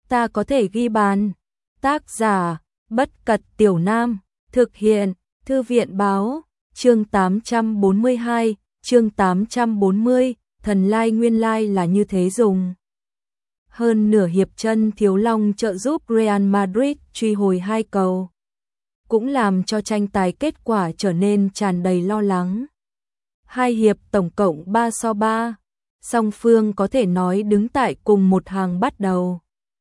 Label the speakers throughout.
Speaker 1: ta có thể ghi bàn. Tác giả, Bất Cật Tiểu Nam, thực hiện, Thư viện báo, chương 842, chương 840, thần lai nguyên lai là như thế dùng. Hơn nửa hiệp chân Thiếu Long trợ giúp Real Madrid truy hồi 2 cầu, cũng làm cho tranh tài kết quả trở nên tràn đầy lo lắng. 2 hiệp tổng cộng 3-3, song phương có thể nói đứng tại cùng một hàng bắt đầu.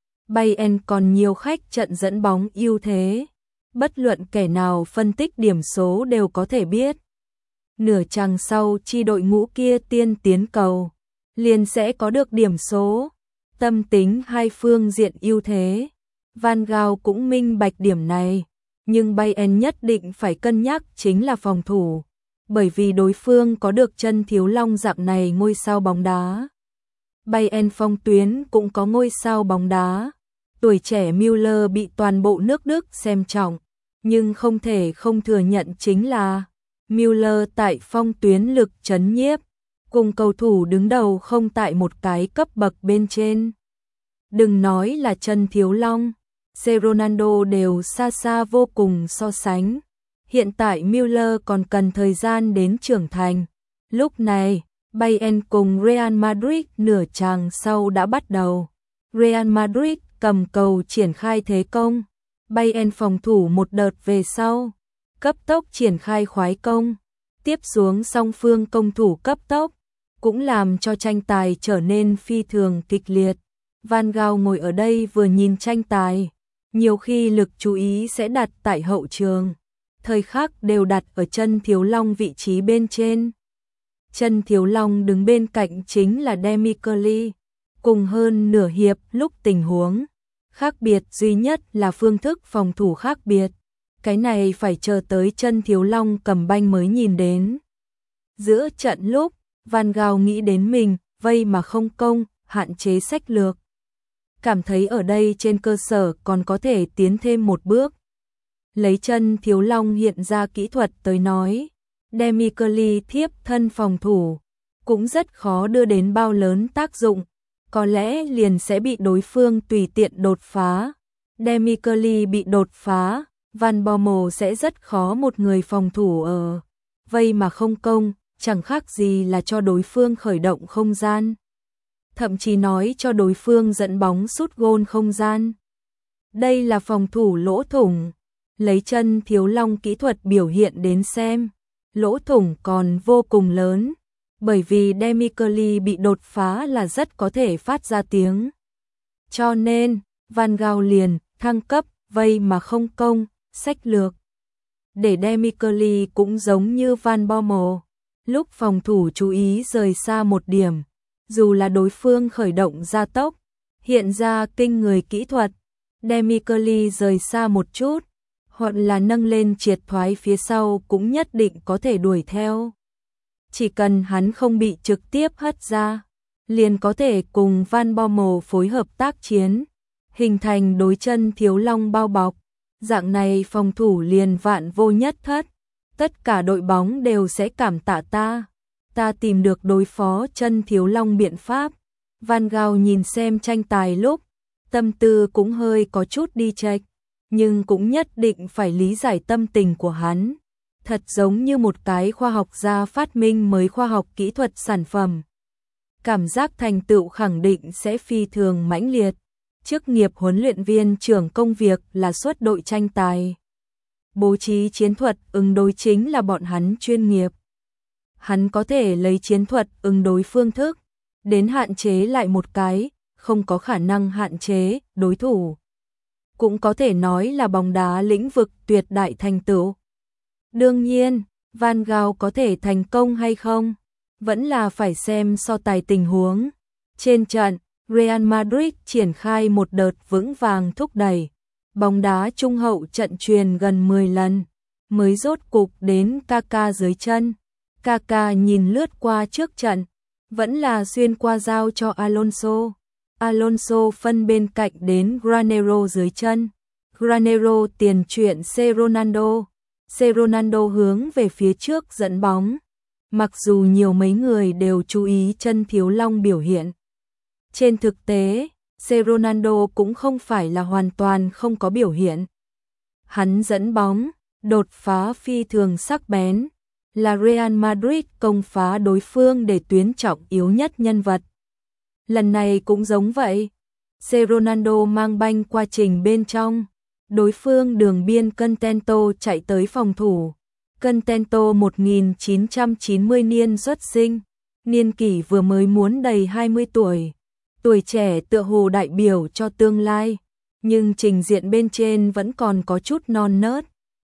Speaker 1: Bayern còn nhiều khách trận dẫn bóng ưu thế, bất luận kẻ nào phân tích điểm số đều có thể biết. Nửa chặng sau chi đội ngũ kia tiên tiến cầu, liền sẽ có được điểm số. Tâm tính hai phương diện ưu thế, Van Gaal cũng minh bạch điểm này, nhưng Bayern nhất định phải cân nhắc chính là phòng thủ, bởi vì đối phương có được chân Thiếu Long dạng này ngôi sao bóng đá. Bayern phong tuyến cũng có ngôi sao bóng đá, tuổi trẻ Müller bị toàn bộ nước Đức xem trọng, nhưng không thể không thừa nhận chính là Müller tại phong tuyến lực chấn nhiếp, cùng cầu thủ đứng đầu không tại một cái cấp bậc bên trên. Đừng nói là chân Thiếu Long, Ronaldo đều xa xa vô cùng so sánh. Hiện tại Müller còn cần thời gian đến trưởng thành. Lúc này, Bayern cùng Real Madrid nửa chặng sau đã bắt đầu. Real Madrid cầm cầu triển khai thế công, Bayern phòng thủ một đợt về sau, cấp tốc triển khai khoái công. Tiếp xuống song phương công thủ cấp tốc, cũng làm cho tranh tài trở nên phi thường kịch liệt. Van Gaal ngồi ở đây vừa nhìn tranh tài, nhiều khi lực chú ý sẽ đặt tại hậu trường, thời khắc đều đặt ở chân Thiếu Long vị trí bên trên. Chân Thiếu Long đứng bên cạnh chính là Demichelis, cùng hơn nửa hiệp lúc tình huống. Khác biệt duy nhất là phương thức phòng thủ khác biệt, cái này phải chờ tới chân Thiếu Long cầm banh mới nhìn đến. Giữa trận lúc, Van Gaal nghĩ đến mình, vây mà không công, hạn chế sách lược. Cảm thấy ở đây trên cơ sở còn có thể tiến thêm một bước. Lấy chân Thiếu Long hiện ra kỹ thuật tới nói, Demichelis thiếp thân phòng thủ, cũng rất khó đưa đến bao lớn tác dụng, có lẽ liền sẽ bị đối phương tùy tiện đột phá. Demichelis bị đột phá, Van Bommel sẽ rất khó một người phòng thủ ở vây mà không công, chẳng khác gì là cho đối phương khởi động không gian. Thậm chí nói cho đối phương dẫn bóng sút gôn không gian. Đây là phòng thủ lỗ thủng, lấy chân Thiếu Long kỹ thuật biểu hiện đến xem, lỗ thủng còn vô cùng lớn, bởi vì Demichelis bị đột phá là rất có thể phát ra tiếng. Cho nên, Van Gaal liền thăng cấp vây mà không công, sách lược. Để Demichelis cũng giống như Van Bommel, lúc phòng thủ chú ý rời xa một điểm, dù là đối phương khởi động gia tốc, hiện ra kinh người kỹ thuật, Demichelis rời xa một chút, hoặc là nâng lên triệt thoái phía sau cũng nhất định có thể đuổi theo. Chỉ cần hắn không bị trực tiếp hất ra, liền có thể cùng Van Bommel phối hợp tác chiến, hình thành đối chân Thiếu Long bao bọc. Dạng này phòng thủ liền vạn vô nhất thất, tất cả đội bóng đều sẽ cảm tạ ta tìm được đối phó chân Thiếu Long biện pháp. Van Gaal nhìn xem tranh tài lúc, tâm tư cũng hơi có chút đi chệch, nhưng cũng nhất định phải lý giải tâm tình của hắn. Thật giống như một cái khoa học gia phát minh mới khoa học kỹ thuật sản phẩm. Cảm giác thành tựu khẳng định sẽ phi thường mãnh liệt. Chức nghiệp huấn luyện viên trưởng công việc là xuất đội tranh tài. Bố trí chiến thuật ứng đối chính là bọn hắn chuyên nghiệp. Hắn có thể lấy chiến thuật ứng đối phương thức, đến hạn chế lại một cái, không có khả năng hạn chế đối thủ. Cũng có thể nói là bóng đá lĩnh vực tuyệt đại thành tựu. Đương nhiên, Van Gaal có thể thành công hay không, vẫn là phải xem so tài tình huống. Trên trận, Real Madrid triển khai một đợt vững vàng thúc đẩy, bóng đá trung hậu trận truyền gần 10 lần, mới rốt cục đến Kaká dưới chân. Kaká nhìn lướt qua trước trận, vẫn là xuyên qua giao cho Alonso. Alonso phân bên cạnh đến Granero dưới chân. Granero tiền chuyển Ronaldo. Ronaldo hướng về phía trước dẫn bóng. Mặc dù nhiều mấy người đều chú ý chân Thiếu Long biểu hiện, trên thực tế, Ronaldo cũng không phải là hoàn toàn không có biểu hiện. Hắn dẫn bóng, đột phá phi thường sắc bén, là Real Madrid công phá đối phương để tuyến trọng yếu nhất nhân vật. Lần này cũng giống vậy, Ronaldo mang banh qua trình bên trong, đối phương đường biên Contento chạy tới phòng thủ. Contento 1990 niên xuất sinh, niên kỷ vừa mới muốn đầy 20 tuổi. Tuổi trẻ tựa hồ đại biểu cho tương lai, nhưng trình diện bên trên vẫn còn có chút non nớt.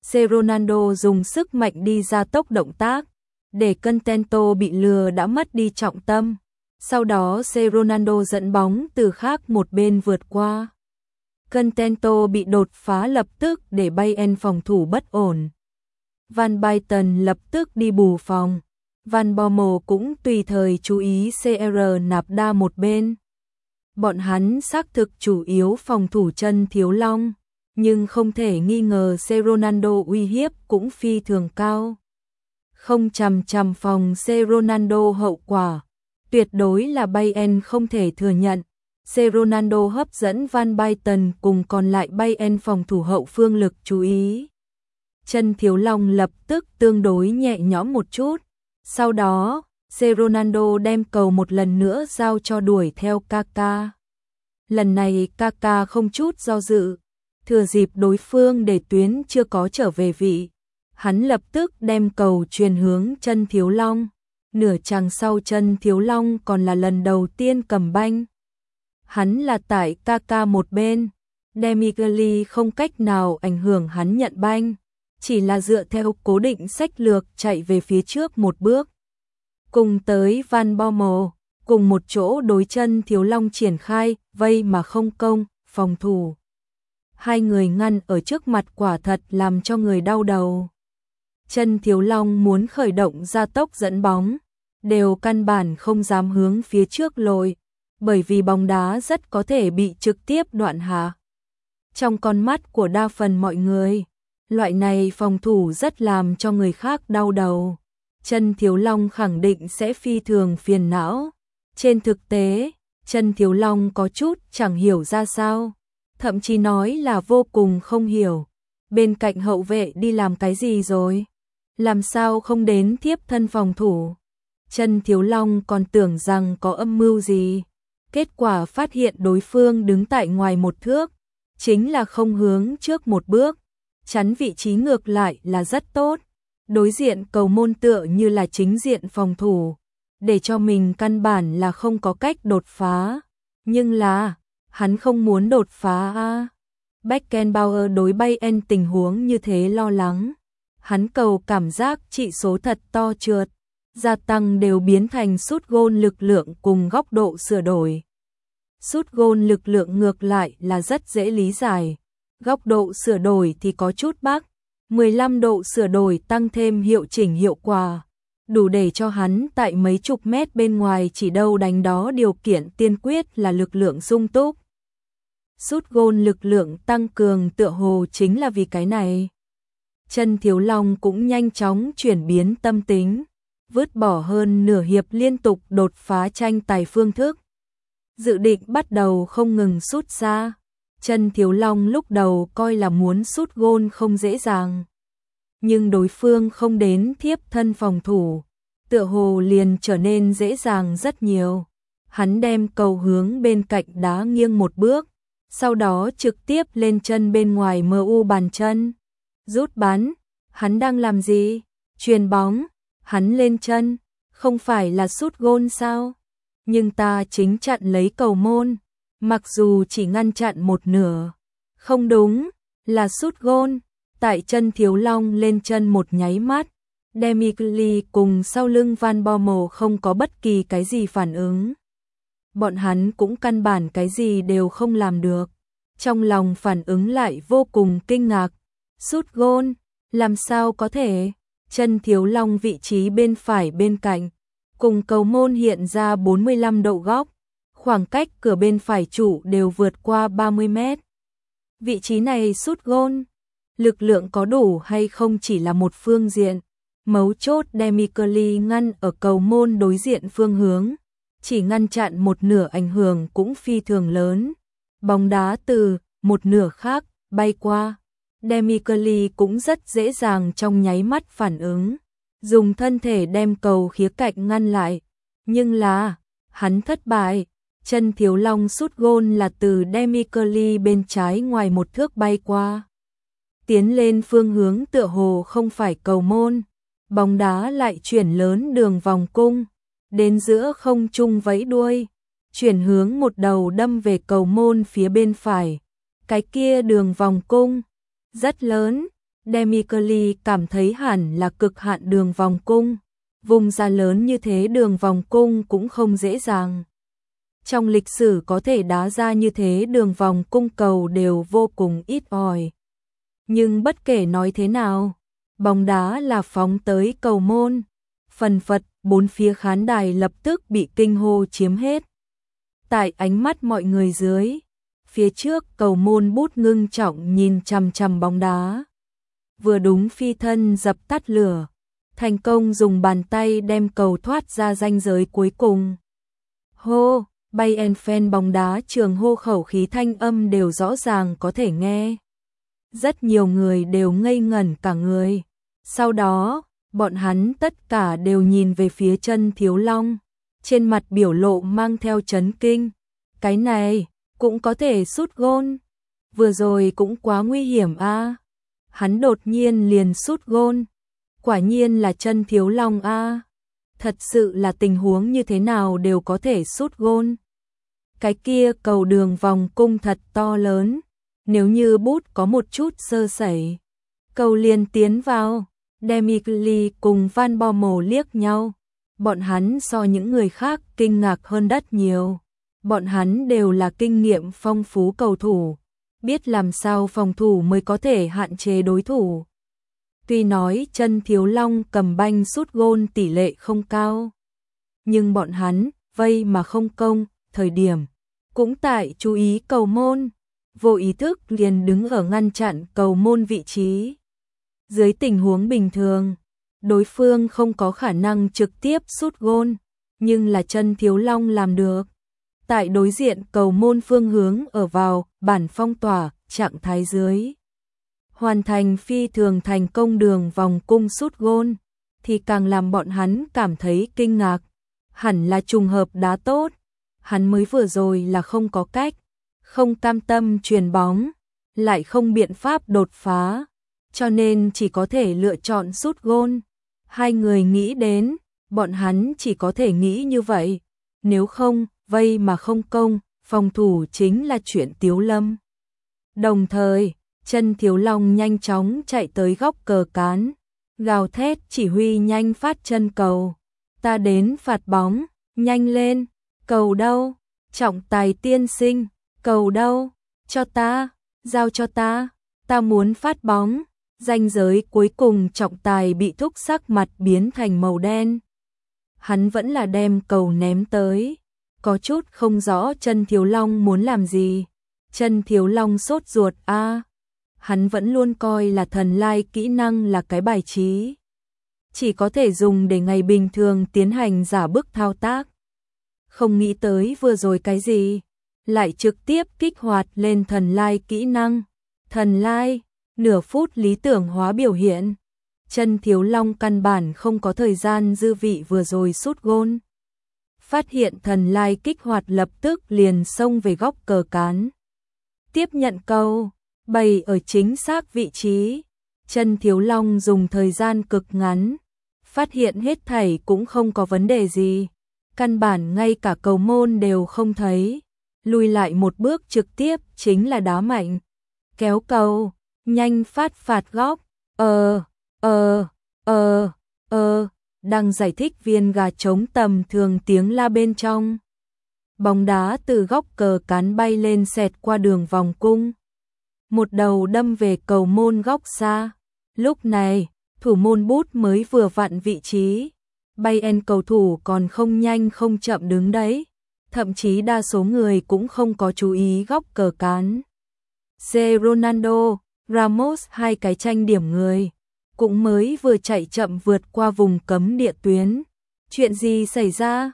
Speaker 1: Ronaldo dùng sức mạnh đi ra tốc động tác, để Contento bị lừa đã mất đi trọng tâm. Sau đó Ronaldo dẫn bóng từ khác một bên vượt qua. Contento bị đột phá lập tức để Bayern phòng thủ bất ổn. Van Basten lập tức đi bù phòng. Van Bommel cũng tùy thời chú ý CR nạp đa một bên. Bọn hắn xác thực chủ yếu phòng thủ chân Thiếu Long, nhưng không thể nghi ngờ Ronaldo uy hiếp cũng phi thường cao. Không chằm chằm phòng Ronaldo hậu quả, tuyệt đối là Bayern không thể thừa nhận. Ronaldo hấp dẫn Van Basten cùng còn lại Bayern phòng thủ hậu phương lực chú ý. Chân Thiếu Long lập tức tương đối nhẹ nhõm một chút. Sau đó, Ronaldo đem cầu một lần nữa giao cho đuổi theo Kaka. Lần này Kaka không chút do dự, thừa dịp đối phương để tuyến chưa có trở về vị. Hắn lập tức đem cầu truyền hướng chân Thiếu Long. Nửa chặng sau chân Thiếu Long còn là lần đầu tiên cầm banh. Hắn là tại Kaka một bên, Demichelis không cách nào ảnh hưởng hắn nhận banh, chỉ là dựa theo cố định sách lược chạy về phía trước một bước. Cùng tới Van Bommel, cùng một chỗ đối chân Thiếu Long triển khai, vây mà không công, phòng thủ. Hai người ngăn ở trước mặt quả thật làm cho người đau đầu. Chân Thiếu Long muốn khởi động gia tốc dẫn bóng, đều căn bản không dám hướng phía trước lội, bởi vì bóng đá rất có thể bị trực tiếp đoạn hạ. Trong con mắt của đa phần mọi người, loại này phòng thủ rất làm cho người khác đau đầu. Chân Thiếu Long khẳng định sẽ phi thường phiền não. Trên thực tế, chân Thiếu Long có chút chẳng hiểu ra sao, thậm chí nói là vô cùng không hiểu. Bên cạnh hậu vệ đi làm cái gì rồi? Làm sao không đến tiếp thân phòng thủ? Chân Thiếu Long còn tưởng rằng có âm mưu gì. Kết quả phát hiện đối phương đứng tại ngoài một thước, chính là không hướng trước một bước, chắn vị trí ngược lại là rất tốt. Đối diện cầu môn tựa như là chính diện phòng thủ, để cho mình căn bản là không có cách đột phá. Nhưng là, hắn không muốn đột phá a. Beckenbauer đối Bayern tình huống như thế lo lắng. Hắn cầu cảm giác trị số thật to trượt, gia tăng đều biến thành sút gôn lực lượng cùng góc độ sửa đổi. Sút gôn lực lượng ngược lại là rất dễ lý giải, góc độ sửa đổi thì có chút bắc. 15 độ sửa đổi tăng thêm hiệu chỉnh hiệu quả, đủ để cho hắn tại mấy chục mét bên ngoài chỉ đâu đánh đó, điều kiện tiên quyết là lực lượng sung túc. Sút gôn lực lượng tăng cường tựa hồ chính là vì cái này. Chân Thiếu Long cũng nhanh chóng chuyển biến tâm tính, vứt bỏ hơn nửa hiệp liên tục đột phá tranh tài phương thức. Dự định bắt đầu không ngừng sút xa. Chân Thiếu Long lúc đầu coi là muốn sút gôn không dễ dàng, nhưng đối phương không đến thiếp thân phòng thủ, tựa hồ liền trở nên dễ dàng rất nhiều. Hắn đem cầu hướng bên cạnh đá nghiêng một bước, sau đó trực tiếp lên chân bên ngoài MU bàn chân. Rút bắn, hắn đang làm gì? Chuyền bóng, hắn lên chân, không phải là sút gôn sao? Nhưng ta chính chặn lấy cầu môn. Mặc dù chỉ ngăn chặn một nửa, không đúng, là sút gôn. Tại chân Thiếu Long lên chân một nháy mắt, Demichelis cùng sau lưng Van Bommel không có bất kỳ cái gì phản ứng. Bọn hắn cũng căn bản cái gì đều không làm được. Trong lòng phản ứng lại vô cùng kinh ngạc. Sút gôn, làm sao có thể? Chân Thiếu Long vị trí bên phải bên cạnh, cùng cầu môn hiện ra 45 độ góc. Khoảng cách cửa bên phải trụ đều vượt qua 30 mét. Vị trí này sút gôn, lực lượng có đủ hay không chỉ là một phương diện. Mấu chốt Demichelis ngăn ở cầu môn đối diện phương hướng, chỉ ngăn chặn một nửa ảnh hưởng cũng phi thường lớn. Bóng đá từ một nửa khác bay qua. Demichelis cũng rất dễ dàng trong nháy mắt phản ứng, dùng thân thể đem cầu khía cạnh ngăn lại. Nhưng là, hắn thất bại. Chân Thiếu Long sút gôn là từ Demichelis bên trái ngoài một thước bay qua. Tiến lên phương hướng tựa hồ không phải cầu môn. Bóng đá lại chuyển lớn đường vòng cung, đến giữa không trung vẫy đuôi, chuyển hướng một đầu đâm về cầu môn phía bên phải. Cái kia đường vòng cung rất lớn, Demichelis cảm thấy hẳn là cực hạn đường vòng cung, vùng ra lớn như thế đường vòng cung cũng không dễ dàng. Trong lịch sử có thể đá ra như thế đường vòng cung cầu đều vô cùng ít ỏi. Nhưng bất kể nói thế nào, bóng đá là phóng tới cầu môn, phần phật bốn phía khán đài lập tức bị kinh hô chiếm hết. Tại ánh mắt mọi người dưới, phía trước cầu môn bút ngưng trọng nhìn chằm chằm bóng đá. Vừa đúng phi thân dập tắt lửa, thành công dùng bàn tay đem cầu thoát ra ranh giới cuối cùng. Hô, Bayern fan bóng đá trường hô khẩu khí thanh âm đều rõ ràng có thể nghe. Rất nhiều người đều ngây ngẩn cả người. Sau đó, bọn hắn tất cả đều nhìn về phía Chân Thiếu Long, trên mặt biểu lộ mang theo chấn kinh. Cái này cũng có thể sút gôn, vừa rồi cũng quá nguy hiểm a. Hắn đột nhiên liền sút gôn, quả nhiên là Chân Thiếu Long a. Thật sự là tình huống như thế nào đều có thể sút gôn. Cái kia cầu đường vòng cung thật to lớn, nếu như bút có một chút sơ sẩy, cầu liền tiến vào. Demichelis cùng Van Bommel liếc nhau, bọn hắn so những người khác kinh ngạc hơn rất nhiều. Bọn hắn đều là kinh nghiệm phong phú cầu thủ, biết làm sao phòng thủ mới có thể hạn chế đối thủ. Tuy nói Chân Thiếu Long cầm banh sút gôn tỷ lệ không cao, nhưng bọn hắn vây mà không công, thời điểm cũng tại chú ý cầu môn, vô ý thức liền đứng ở ngăn chặn cầu môn vị trí. Dưới tình huống bình thường, đối phương không có khả năng trực tiếp sút gôn, nhưng là Chân Thiếu Long làm được. Tại đối diện cầu môn phương hướng ở vào bản phong tỏa trạng thái dưới, hoàn thành phi thường thành công đường vòng cung sút gôn, thì càng làm bọn hắn cảm thấy kinh ngạc. Hẳn là trùng hợp đá tốt, hắn mới vừa rồi là không có cách, không cam tâm chuyền bóng, lại không biện pháp đột phá, cho nên chỉ có thể lựa chọn sút gôn. Hai người nghĩ đến, bọn hắn chỉ có thể nghĩ như vậy, nếu không, vây mà không công, phòng thủ chính là chuyện Tiếu Lâm. Đồng thời, Chân Thiếu Long nhanh chóng chạy tới góc cờ cán, gào thét chỉ huy nhanh phát chân cầu. Ta đến phạt bóng, nhanh lên, cầu đâu, trọng tài tiên sinh, cầu đâu, cho ta, giao cho ta muốn phát bóng. Ranh giới cuối cùng trọng tài bị thúc sắc mặt biến thành màu đen. Hắn vẫn là đem cầu ném tới, có chút không rõ Chân Thiếu Long muốn làm gì. Chân Thiếu Long sốt ruột a. Hắn vẫn luôn coi là thần lai kỹ năng là cái bài trí, chỉ có thể dùng để ngày bình thường tiến hành giả bức thao tác. Không nghĩ tới vừa rồi cái gì, lại trực tiếp kích hoạt lên thần lai kỹ năng. Thần lai, nửa phút lý tưởng hóa biểu hiện. Chân Thiếu Long căn bản không có thời gian dư vị vừa rồi sút gôn. Phát hiện thần lai kích hoạt lập tức liền xông về góc cờ cán. Tiếp nhận cầu, bày ở chính xác vị trí. Chân Thiếu Long dùng thời gian cực ngắn, phát hiện hết thảy cũng không có vấn đề gì. Căn bản ngay cả cầu môn đều không thấy. Lùi lại một bước trực tiếp chính là đá mạnh. Kéo cầu, nhanh phát phạt góc. Đang giải thích viên gà trống tầm thường tiếng la bên trong. Bóng đá từ góc cờ cán bay lên xẹt qua đường vòng cung, một đầu đâm về cầu môn góc xa. Lúc này, thủ môn bút mới vừa vặn vị trí. Bayern cầu thủ còn không nhanh không chậm đứng đấy, thậm chí đa số người cũng không có chú ý góc cờ cán. Ronaldo, Ramos hai cái tranh điểm người, cũng mới vừa chạy chậm vượt qua vùng cấm địa tuyến. Chuyện gì xảy ra?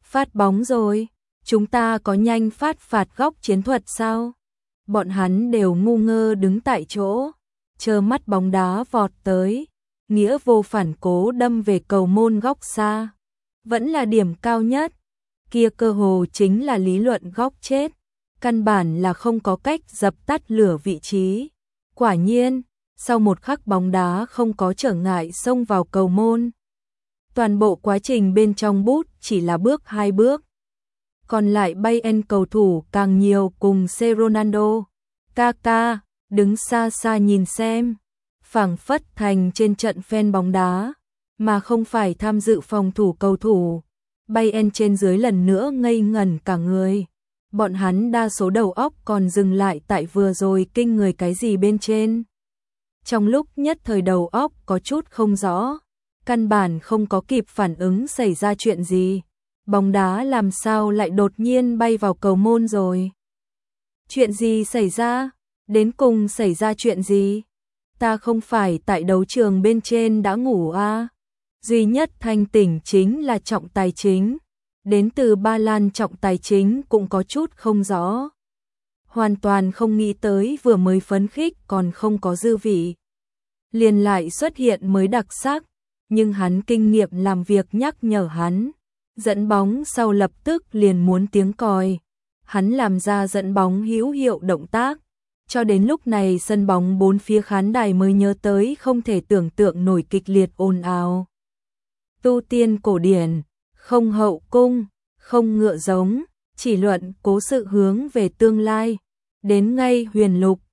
Speaker 1: Phát bóng rồi, chúng ta có nhanh phát phạt góc chiến thuật sao? Bọn hắn đều ngu ngơ đứng tại chỗ, chờ mắt bóng đá vọt tới, nghĩa vô phản cố đâm về cầu môn góc xa. Vẫn là điểm cao nhất, kia cơ hồ chính là lý luận góc chết, căn bản là không có cách dập tắt lửa vị trí. Quả nhiên, sau một khắc bóng đá không có trở ngại xông vào cầu môn. Toàn bộ quá trình bên trong bút chỉ là bước 2 bước. Còn lại Bayern cầu thủ càng nhiều cùng C. Ronaldo, Kaká, đứng xa xa nhìn xem, phảng phất thành trên trận fan bóng đá, mà không phải tham dự phòng thủ cầu thủ. Bayern trên dưới lần nữa ngây ngẩn cả người. Bọn hắn đa số đầu óc còn dừng lại tại vừa rồi kinh người cái gì bên trên. Trong lúc nhất thời đầu óc có chút không rõ, căn bản không có kịp phản ứng xảy ra chuyện gì. Bóng đá làm sao lại đột nhiên bay vào cầu môn rồi? Chuyện gì xảy ra? Đến cùng xảy ra chuyện gì? Ta không phải tại đấu trường bên trên đã ngủ à? Duy nhất thanh tỉnh chính là trọng tài chính. Đến từ Ba Lan trọng tài chính cũng có chút không rõ. Hoàn toàn không nghĩ tới vừa mới phấn khích còn không có dư vị. Liền lại xuất hiện mới đặc sắc, nhưng hắn kinh nghiệm làm việc nhắc nhở hắn. Dẫn bóng sau lập tức liền muốn tiếng còi. Hắn làm ra dẫn bóng hữu hiệu động tác. Cho đến lúc này sân bóng bốn phía khán đài mới nhớ tới không thể tưởng tượng nổi kịch liệt ồn ào. Tu tiên cổ điển, không hậu cung, không ngựa giống, chỉ luận cố sự hướng về tương lai. Đến ngay huyền lục,